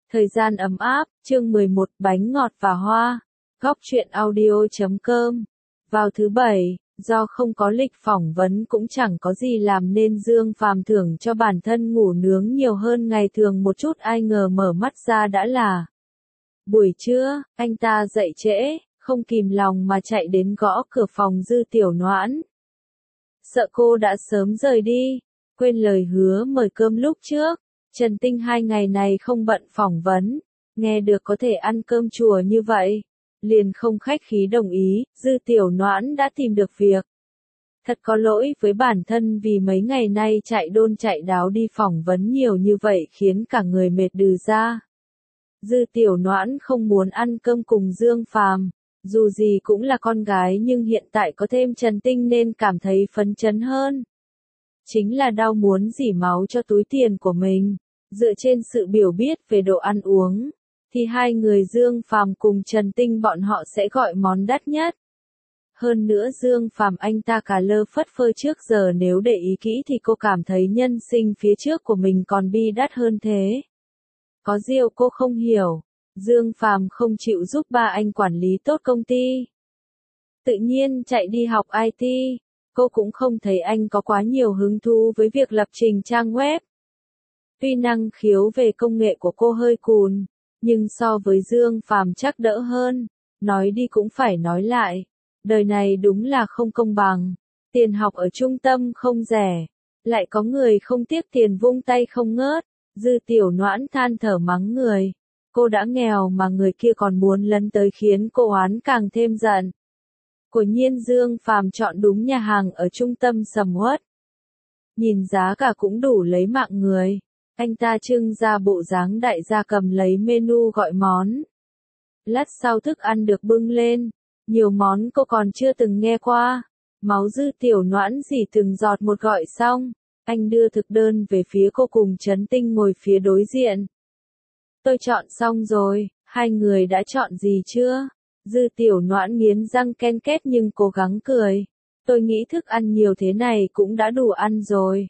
Thời gian ấm áp, chương 11, bánh ngọt và hoa. Góc truyện audio.com. Vào thứ Bảy, do không có lịch phỏng vấn cũng chẳng có gì làm nên Dương Phàm thưởng cho bản thân ngủ nướng nhiều hơn ngày thường một chút, ai ngờ mở mắt ra đã là buổi trưa. Anh ta dậy trễ, không kìm lòng mà chạy đến gõ cửa phòng Dư Tiểu Noãn. Sợ cô đã sớm rời đi, quên lời hứa mời cơm lúc trước. Trần Tinh 2 ngày này không bận phỏng vấn, nghe được có thể ăn cơm chùa như vậy, liền không khách khí đồng ý. Dư Tiểu Noãn đã tìm được việc. Thật có lỗi với bản thân vì mấy ngày nay chạy đôn chạy đáo đi phỏng vấn nhiều như vậy khiến cả người mệt đừ ra. Dư Tiểu Noãn không muốn ăn cơm cùng Dương Phàm, dù gì cũng là con gái nhưng hiện tại có thêm Trần Tinh nên cảm thấy phấn chấn hơn. Chính là đau muốn rỉ máu cho túi tiền của mình. Dựa trên sự hiểu biết về đồ ăn uống, thì hai người Dương Phàm cùng Trần Tinh bọn họ sẽ gọi món đắt nhất. Hơn nữa Dương Phàm anh ta cà lơ phất phơ trước giờ, nếu để ý kỹ thì cô cảm thấy nhân sinh phía trước của mình còn bi đắt hơn thế. Có điều cô không hiểu, Dương Phàm không chịu giúp ba anh quản lý tốt công ty. Tự nhiên chạy đi học IT, cô cũng không thấy anh có quá nhiều hứng thú với việc lập trình trang web. Tuy năng khiếu về công nghệ của cô hơi cùn, nhưng so với Dương Phàm chắc đỡ hơn. Nói đi cũng phải nói lại, đời này đúng là không công bằng. Tiền học ở trung tâm không rẻ, lại có người không tiếc tiền vung tay không ngớt. Dư Tiểu Noãn than thở mắng người. Cô đã nghèo mà người kia còn muốn lấn tới khiến cô oán càng thêm giận. Quả nhiên Dương Phàm chọn đúng nhà hàng ở trung tâm sầm uất. Nhìn giá cả cũng đủ lấy mạng người. Anh ta trưng ra bộ dáng đại gia cầm lấy menu gọi món. Lát sau thức ăn được bưng lên. Nhiều món cô còn chưa từng nghe qua. Máu Dư Tiểu Noãn dỉ từng giọt một gọi xong. Anh đưa thực đơn về phía cô cùng Trấn Tinh ngồi phía đối diện. Tôi chọn xong rồi, hai người đã chọn gì chưa? Dư Tiểu Noãn nghiến răng ken két nhưng cố gắng cười. Tôi nghĩ thức ăn nhiều thế này cũng đã đủ ăn rồi.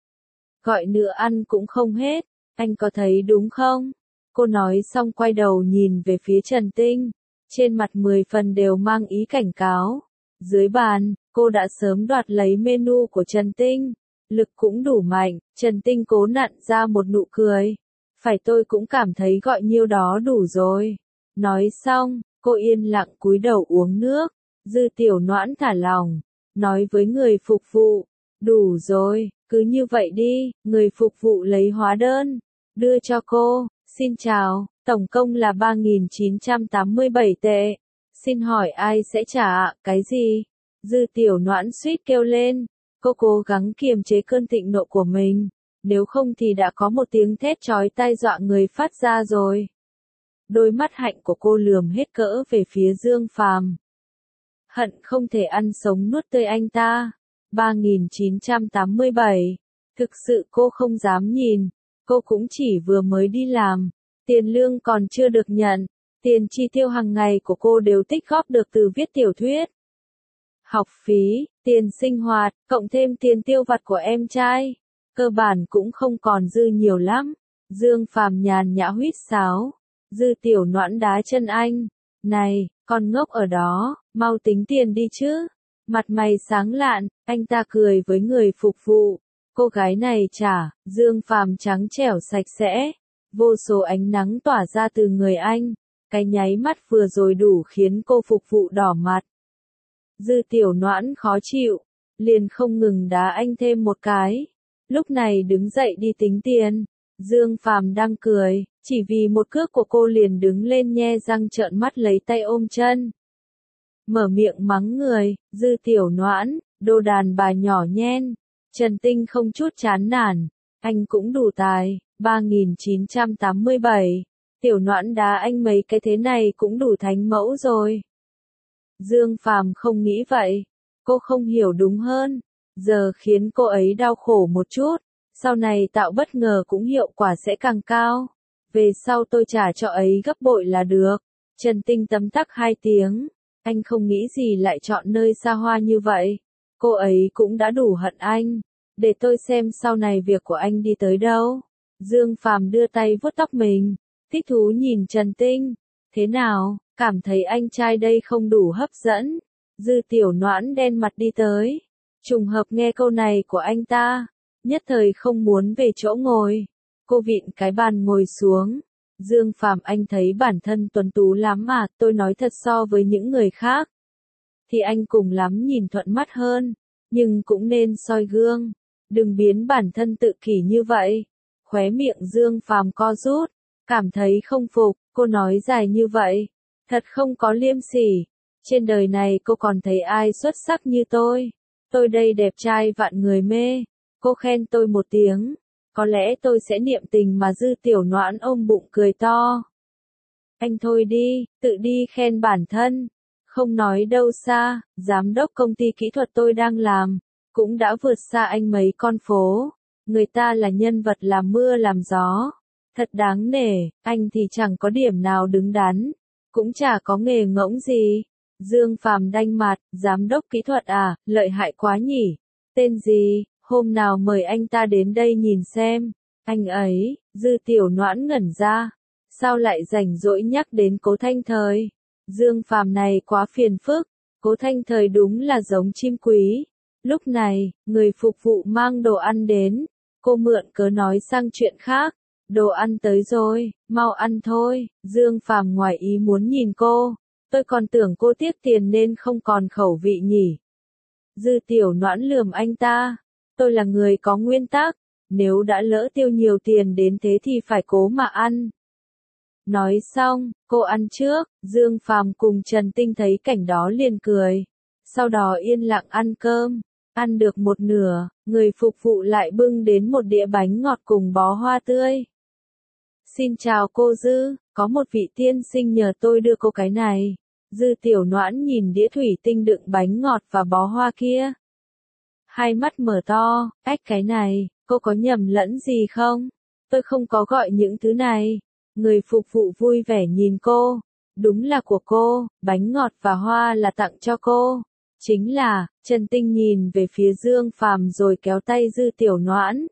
Gọi nữa ăn cũng không hết, anh có thấy đúng không? Cô nói xong quay đầu nhìn về phía Trần Tinh, trên mặt 10 phần đều mang ý cảnh cáo. Dưới bàn, cô đã sớm đoạt lấy menu của Trần Tinh, lực cũng đủ mạnh. Trần Tinh cố nặn ra một nụ cười. Phải, tôi cũng cảm thấy gọi nhiêu đó đủ rồi. Nói xong, cô yên lặng cúi đầu uống nước. Dư Tiểu Noãn thả lòng, nói với người phục vụ, đủ rồi. Cứ như vậy đi, người phục vụ lấy hóa đơn, đưa cho cô. Xin chào, tổng công là 3.987 tệ. Xin hỏi ai sẽ trả ạ? Cái gì? Dư Tiểu Noãn suýt kêu lên. Cô cố gắng kiềm chế cơn thịnh nộ của mình, nếu không thì đã có một tiếng thét chói tai dọa người phát ra rồi. Đôi mắt hạnh của cô lườm hết cỡ về phía Dương Phàm. Hận không thể ăn sống nuốt tươi anh ta. 3.987. Thực sự cô không dám nhìn. Cô cũng chỉ vừa mới đi làm. Tiền lương còn chưa được nhận. Tiền chi tiêu hàng ngày của cô đều tích góp được từ viết tiểu thuyết. Học phí, tiền sinh hoạt, cộng thêm tiền tiêu vặt của em trai. Cơ bản cũng không còn dư nhiều lắm. Dương Phàm nhàn nhã huýt sáo. Dư Tiểu Noãn đá chân anh. Này, con ngốc ở đó, mau tính tiền đi chứ. Mặt mày sáng lạn, anh ta cười với người phục vụ. Cô gái này trả. Dương Phàm trắng trẻo sạch sẽ. Vô số ánh nắng tỏa ra từ người anh. Cái nháy mắt vừa rồi đủ khiến cô phục vụ đỏ mặt. Dư Tiểu Noãn khó chịu, liền không ngừng đá anh thêm một cái. Lúc này đứng dậy đi tính tiền. Dương Phàm đang cười, chỉ vì một cước của cô liền đứng lên nhe răng trợn mắt lấy tay ôm chân. Mở miệng mắng người. Dư Tiểu Noãn, đồ đàn bà nhỏ nhen. Trần Tinh không chút chán nản. Anh cũng đủ tài. 3.987. Tiểu Noãn đá anh mấy cái thế này cũng đủ thánh mẫu rồi. Dương Phàm không nghĩ vậy. Cô không hiểu đúng hơn. Giờ khiến cô ấy đau khổ một chút. Sau này tạo bất ngờ cũng hiệu quả sẽ càng cao. Về sau tôi trả cho ấy gấp bội là được. Trần Tinh tấm tắc 2 tiếng. Anh không nghĩ gì lại chọn nơi xa hoa như vậy. Cô ấy cũng đã đủ hận anh. Để tôi xem sau này việc của anh đi tới đâu. Dương Phàm đưa tay vuốt tóc mình. thích thú nhìn Trần Tinh. Thế nào, cảm thấy anh trai đây không đủ hấp dẫn? Dư Tiểu Noãn đen mặt đi tới. Trùng hợp nghe câu này của anh ta, nhất thời không muốn về chỗ ngồi. Cô vịn cái bàn ngồi xuống. Dương Phàm, anh thấy bản thân tuấn tú lắm mà, tôi nói thật, so với những người khác thì anh cùng lắm nhìn thuận mắt hơn, nhưng cũng nên soi gương, đừng biến bản thân tự kỷ như vậy. Khóe miệng Dương Phàm co rút, cảm thấy không phục, cô nói dài như vậy, thật không có liêm sỉ. Trên đời này cô còn thấy ai xuất sắc như tôi? Tôi đây đẹp trai vạn người mê. Cô khen tôi một tiếng, có lẽ tôi sẽ niệm tình mà. Dư Tiểu Noãn ôm bụng cười to. Anh thôi đi, tự đi khen bản thân. Không nói đâu xa, giám đốc công ty kỹ thuật tôi đang làm, cũng đã vượt xa anh mấy con phố. Người ta là nhân vật làm mưa làm gió. Thật đáng nể, anh thì chẳng có điểm nào đứng đắn, cũng chả có nghề ngỗng gì. Dương Phàm đanh mặt, giám đốc kỹ thuật à, lợi hại quá nhỉ. Tên gì, hôm nào mời anh ta đến đây nhìn xem. Anh ấy, Dư Tiểu Noãn ngẩn ra. Sao lại rảnh rỗi nhắc đến Cố Thanh Thời? Dương Phàm này quá phiền phức. Cố Thanh Thời đúng là giống chim quý. Lúc này, người phục vụ mang đồ ăn đến. Cô mượn cớ nói sang chuyện khác. Đồ ăn tới rồi, mau ăn thôi. Dương Phàm ngoài ý muốn nhìn cô. Tôi còn tưởng cô tiếc tiền nên không còn khẩu vị nhỉ. Dư Tiểu Noãn lườm anh ta. Tôi là người có nguyên tắc. Nếu đã lỡ tiêu nhiều tiền đến thế thì phải cố mà ăn. Nói xong, cô ăn trước. Dương Phàm cùng Trần Tinh thấy cảnh đó liền cười. Sau đó yên lặng ăn cơm. Ăn được một nửa, người phục vụ lại bưng đến một đĩa bánh ngọt cùng bó hoa tươi. Xin chào cô Dư, có một vị tiên sinh nhờ tôi đưa cô cái này. Dư Tiểu Noãn nhìn đĩa thủy tinh đựng bánh ngọt và bó hoa kia. Hai mắt mở to, cái này, cô có nhầm lẫn gì không? Tôi không có gọi những thứ này. Người phục vụ vui vẻ nhìn cô. Đúng là của cô, bánh ngọt và hoa là tặng cho cô. Chính là, Trần Tinh nhìn về phía Dương Phàm rồi kéo tay Dư Tiểu Noãn.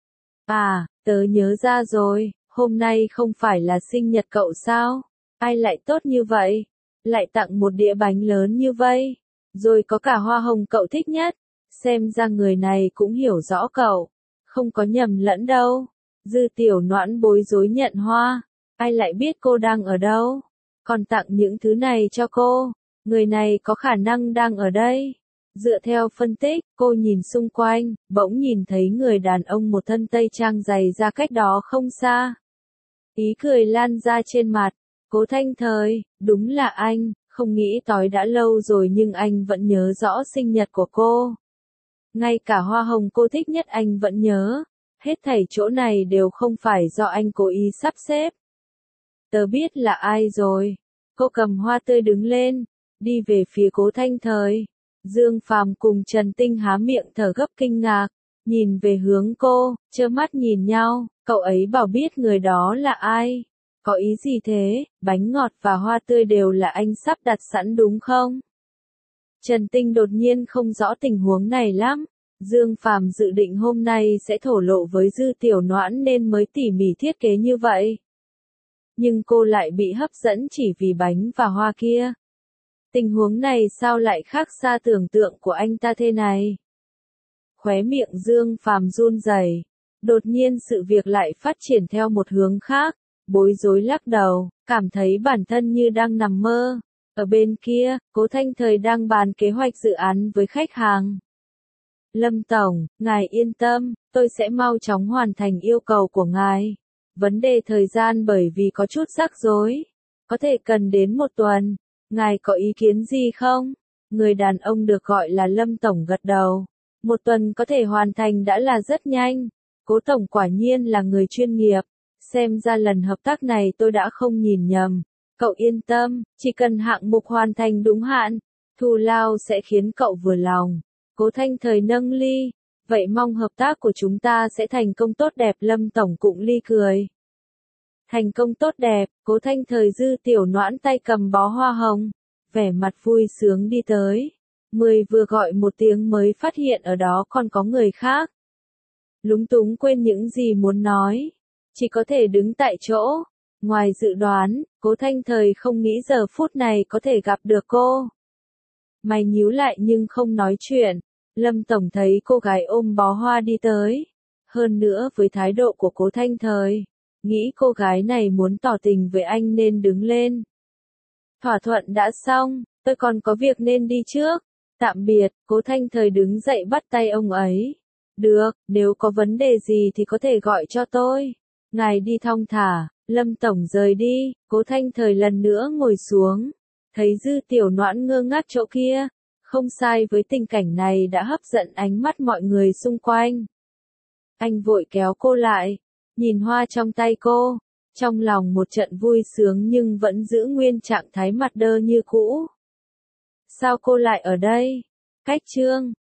À, tớ nhớ ra rồi, hôm nay không phải là sinh nhật cậu sao? Ai lại tốt như vậy? Lại tặng một đĩa bánh lớn như vậy? Rồi có cả hoa hồng cậu thích nhất. Xem ra người này cũng hiểu rõ cậu. Không có nhầm lẫn đâu. Dư Tiểu Noãn bối rối nhận hoa. Ai lại biết cô đang ở đâu? Còn tặng những thứ này cho cô. Người này có khả năng đang ở đây. Dựa theo phân tích, cô nhìn xung quanh, bỗng nhìn thấy người đàn ông một thân tây trang dày ra cách đó không xa. Ý cười lan ra trên mặt. Cố Thanh Thời, đúng là anh, không nghĩ tới đã lâu rồi nhưng anh vẫn nhớ rõ sinh nhật của cô. Ngay cả hoa hồng cô thích nhất anh vẫn nhớ. Hết thảy chỗ này đều không phải do anh cố ý sắp xếp. Tớ biết là ai rồi. Cô cầm hoa tươi đứng lên, đi về phía Cố Thanh Thời. Dương Phàm cùng Trần Tinh há miệng thở gấp kinh ngạc, nhìn về hướng cô, trơ mắt nhìn nhau. Cậu ấy bảo biết người đó là ai? Có ý gì thế? Bánh ngọt và hoa tươi đều là anh sắp đặt sẵn đúng không? Trần Tinh đột nhiên không rõ tình huống này lắm. Dương Phàm dự định hôm nay sẽ thổ lộ với Dư Tiểu Noãn nên mới tỉ mỉ thiết kế như vậy. Nhưng cô lại bị hấp dẫn chỉ vì bánh và hoa kia. Tình huống này sao lại khác xa tưởng tượng của anh ta thế này? Khóe miệng Dương Phàm run rẩy. Đột nhiên sự việc lại phát triển theo một hướng khác. Bối rối lắc đầu, cảm thấy bản thân như đang nằm mơ. Ở bên kia, Cố Thanh Thời đang bàn kế hoạch dự án với khách hàng. Lâm Tổng, ngài yên tâm, tôi sẽ mau chóng hoàn thành yêu cầu của ngài. Vấn đề thời gian bởi vì có chút rắc rối. Có thể cần đến một tuần. Ngài có ý kiến gì không? Người đàn ông được gọi là Lâm Tổng gật đầu. Một tuần có thể hoàn thành đã là rất nhanh. Cố Tổng quả nhiên là người chuyên nghiệp. Xem ra lần hợp tác này tôi đã không nhìn nhầm. Cậu yên tâm, chỉ cần hạng mục hoàn thành đúng hạn, thù lao sẽ khiến cậu vừa lòng. Cố Thanh Thời nâng ly. Vậy mong hợp tác của chúng ta sẽ thành công tốt đẹp. Lâm Tổng cũng ly cười. Thành công tốt đẹp, Cố Thanh Thời Dư Tiểu Noãn tay cầm bó hoa hồng, vẻ mặt vui sướng đi tới. Vừa gọi một tiếng mới phát hiện ở đó còn có người khác. Lúng túng quên những gì muốn nói, chỉ có thể đứng tại chỗ. Ngoài dự đoán, Cố Thanh Thời không nghĩ giờ phút này có thể gặp được cô. Mày nhíu lại nhưng không nói chuyện. Lâm Tổng thấy cô gái ôm bó hoa đi tới. Hơn nữa với thái độ của Cố Thanh Thời, nghĩ cô gái này muốn tỏ tình với anh nên đứng lên. Thỏa thuận đã xong, tôi còn có việc nên đi trước. Tạm biệt, Cố Thanh Thời đứng dậy bắt tay ông ấy. Được, nếu có vấn đề gì thì có thể gọi cho tôi. Ngài đi thong thả. Lâm Tổng rời đi, Cố Thanh Thời lần nữa ngồi xuống. Thấy Dư Tiểu Noãn ngơ ngác chỗ kia. Không sai với tình cảnh này đã hấp dẫn ánh mắt mọi người xung quanh. Anh vội kéo cô lại, nhìn hoa trong tay cô. Trong lòng một trận vui sướng nhưng vẫn giữ nguyên trạng thái mặt đơ như cũ. Sao cô lại ở đây? Cách chương